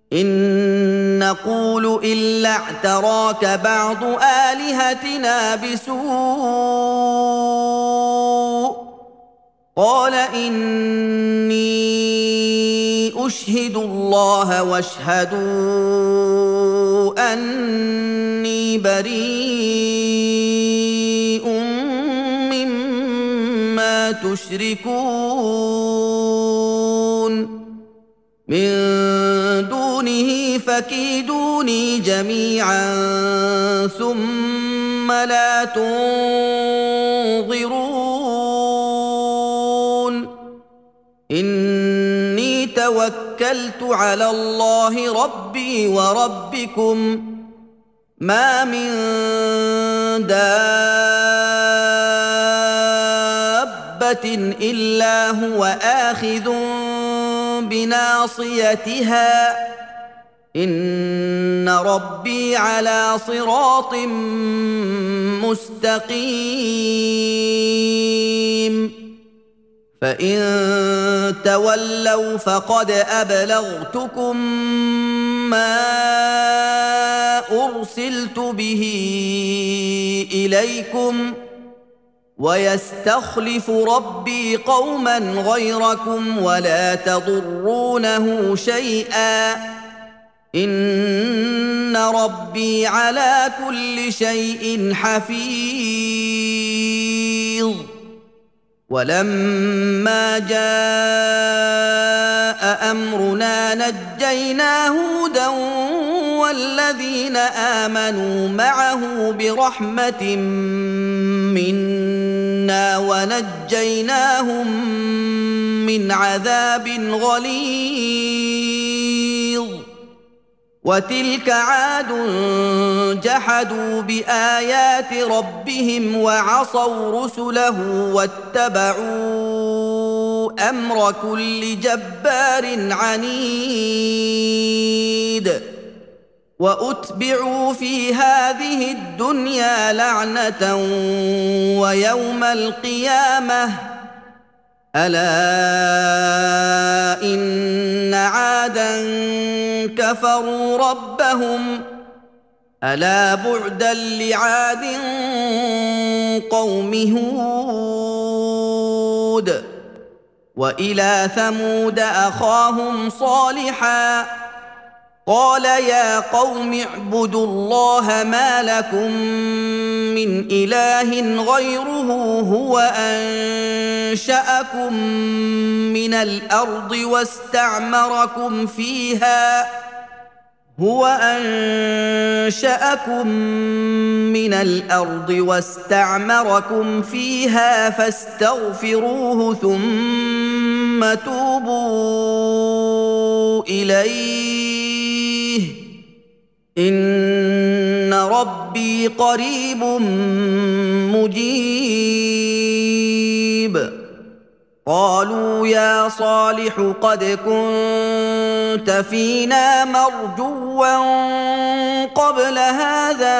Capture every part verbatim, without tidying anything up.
إن نقول إلا اعتراك بعض آلهتنا بسوء قال إني أشهد الله واشهدوا أني بريء مما تشركون من دونه فكيدوني جميعا ثم لا تنظرون إني توكلت على الله ربي وربكم ما من دابة إلا هو آخذ بناصيتها إن ربي على صراط مستقيم فإن تولوا فقد أبلغتكم ما أرسلت به إليكم ويستخلف ربي قوما غيركم ولا تضرونه شيئا إن ربي على كل شيء حفيظ ولما جاء أمرنا نجينا هودا والذين آمنوا معه برحمة منا ونجيناهم من عذاب غليظ وتلك عاد جحدوا بآيات ربهم وعصوا رسله واتبعوا أمر كل جبار عنيد وأتبعوا في هذه الدنيا لعنة ويوم القيامة ألا إن عادا كفروا ربهم ألا بعدا لعاد قوم هود وإلى ثمود أخاهم صالحا قال يا قوم اعبدوا الله ما لكم من إله غيره هو أنشأكم من الأرض واستعمركم فيها هو أنشأكم من الأرض واستعمركم فيها فاستغفروه ثم توبوا إليه إن ربي قريب مجيب قالوا يا صالح قد كنت فينا مرجوا قبل هذا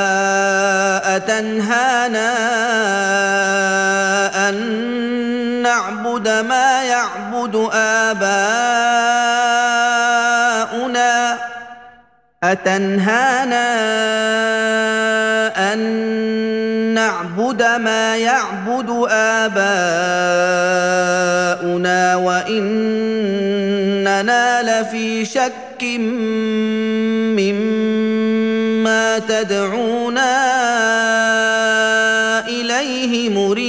أتنهانا أن نعبد ما يعبد آباؤنا أتنهانا أن نعبد ما يعبد آباؤنا وإننا لفي شك مما تدعونا إليه مريب